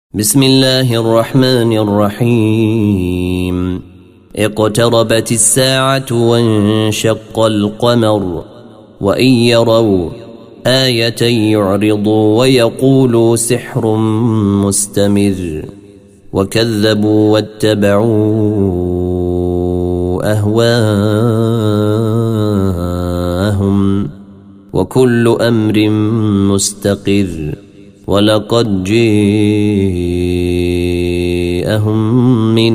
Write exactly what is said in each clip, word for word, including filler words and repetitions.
بسم الله الرحمن الرحيم. اقتربت الساعة وانشق القمر وإن يروا آية يعرضوا ويقولوا سحر مستمر وكذبوا واتبعوا أهواءهم وكل أمر مستقر ولقد جاءهم من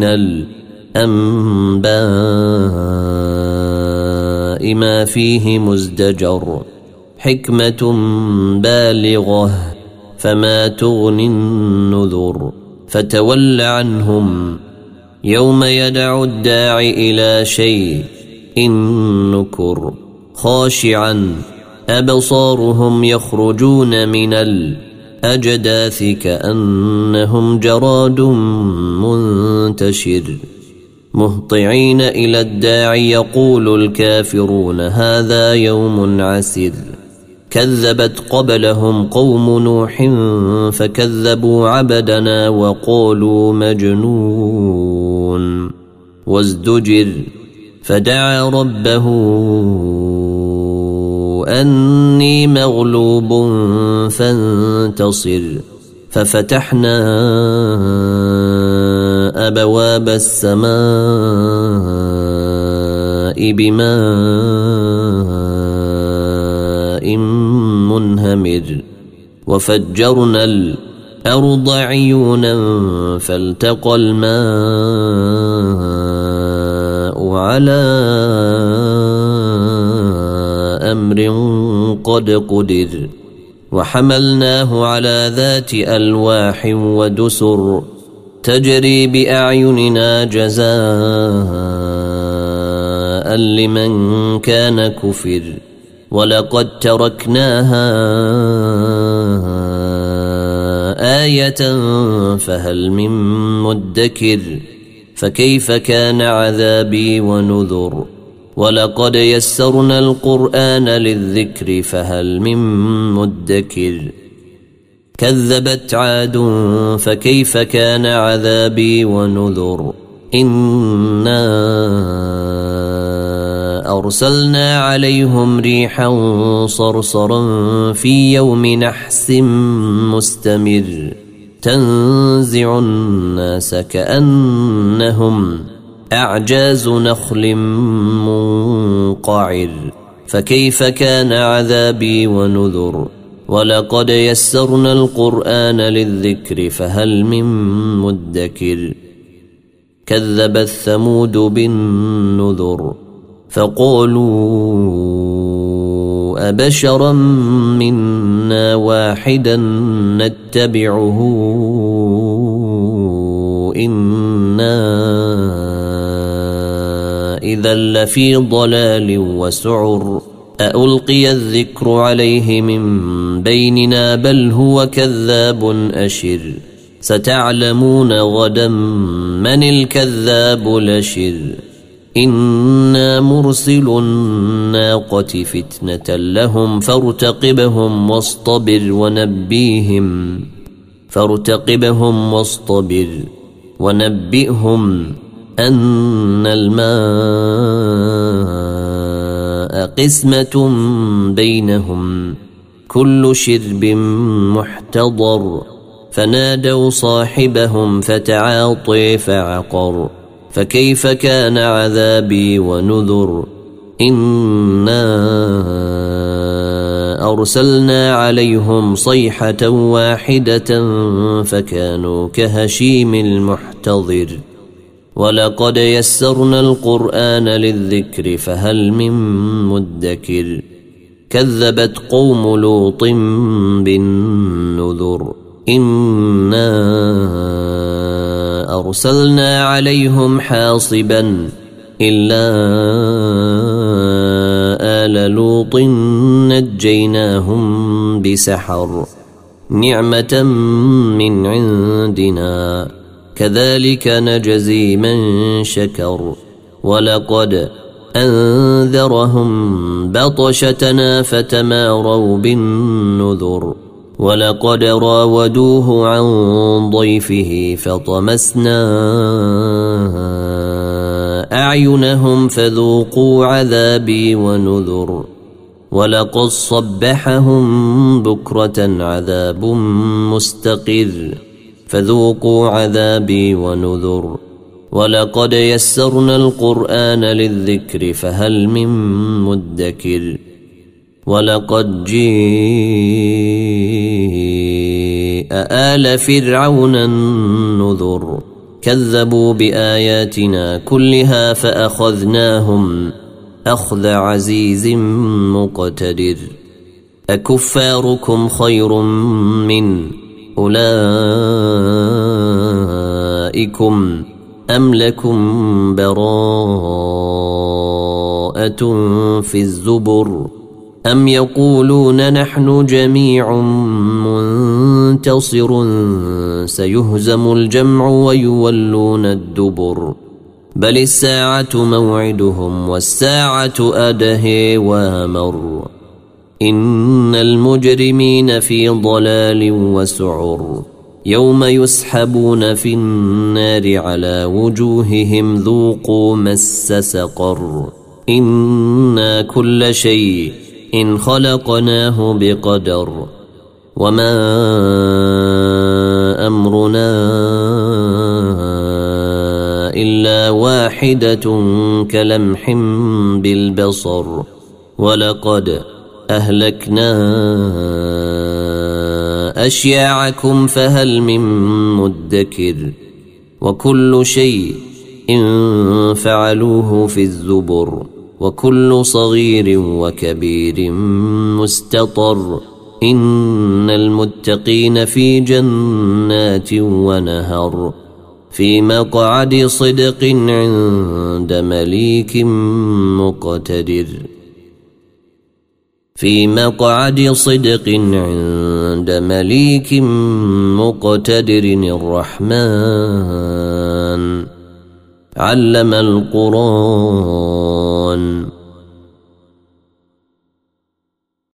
الأنباء ما فيه مزدجر حكمة بالغة فما تغني النذر فتول عنهم يوم يدعو الداع إلى شيء نكر خاشعا أبصارهم يخرجون من الأجداث كأنهم جراد منتشر مهطعين إلى الداع يقول الكافرون هذا يوم عسر كذبت قبلهم قوم نوح فكذبوا عبدنا وقالوا مجنون وازدجر فدعا ربه أني مغلوب فانتصر ففتحنا أبواب السماء بماء منهمر وفجرنا الأرض عيونا فالتقى الماء على أمر قد قدر وحملناه على ذات ألواح ودسر تجري بأعيننا جزاء لمن كان كفر ولقد تركناها آية فهل من مدكر فكيف كان عذابي ونذر ولقد يسرنا القرآن للذكر فهل من مدكر كذبت عاد فكيف كان عذابي ونذر إنا أرسلنا عليهم ريحا صرصرا في يوم نحس مستمر تنزع الناس كأنهم أعجاز نخل منقعر فكيف كان عذابي ونذر ولقد يسرنا القرآن للذكر فهل من مدكر كذبت ثمود بالنذر فقالوا أبشرا منا واحدا نتبعه إنا إذا لفي ضلال وسعر ألقي الذكر عليه من بيننا بل هو كذاب أشر ستعلمون غدا من الكذاب لشر إنا مرسل الناقة فتنة لهم فارتقبهم واصطبر ونبيهم فارتقبهم واصطبر ونبئهم أن الماء قسمة بينهم كل شرب محتضر فنادوا صاحبهم فتعاطي فعقر فكيف كان عذابي ونذر إنا أرسلنا عليهم صيحة واحدة فكانوا كهشيم المحتضر ولقد يسرنا القرآن للذكر فهل من مدكر كذبت قوم لوط بالنذر إنا أرسلنا عليهم حاصبا إلا آل لوط نجيناهم بسحر نعمة من عندنا كذلك نجزي من شكر ولقد أنذرهم بطشتنا فتماروا بالنذر ولقد راودوه عن ضيفه فطمسنا أعينهم فذوقوا عذابي ونذر ولقد صبحهم بكرة عذاب مستقر فذوقوا عذابي ونذر ولقد يسرنا القرآن للذكر فهل من مدكر ولقد جيء آل فرعون النذر كذبوا بآياتنا كلها فأخذناهم أخذ عزيز مقتدر أكفاركم خير من أولئكم أم لكم براءة في الزبر أم يقولون نحن جميع منتصر سيهزم الجمع ويولون الدبر بل الساعة موعدهم والساعة أدهى وامر إن المجرمين في ضلال وسعر يوم يسحبون في النار على وجوههم ذوقوا مس سقر إنا كل شيء إن خلقناه بقدر وما أمرنا إلا واحدة كلمح بالبصر ولقد أهلكنا أشياعكم فهل من مدكر وكل شيء إن فعلوه في الزبر وكل صغير وكبير مستطر إن المتقين في جنات ونهر في مقعد صدق عند مليك مقتدر في مقعد صدق عند مليك مقتدر الرحمن علم القرآن